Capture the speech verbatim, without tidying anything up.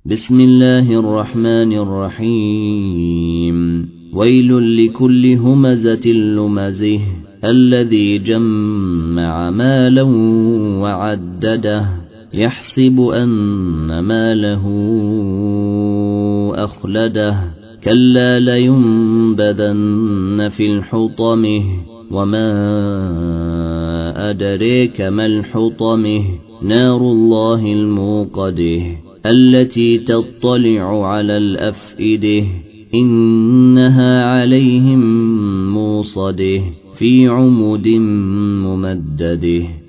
بسم الله الرحمن الرحيم ويل لكل همزة لمزه الذي جمع مالا وعدده يحسب أن ماله أخلده كلا لينبذن في الحطمه وما أدريك ما الحطمه نار الله الموقده التي تطلع على الأفئده إنها عليهم موصده في عمد ممدده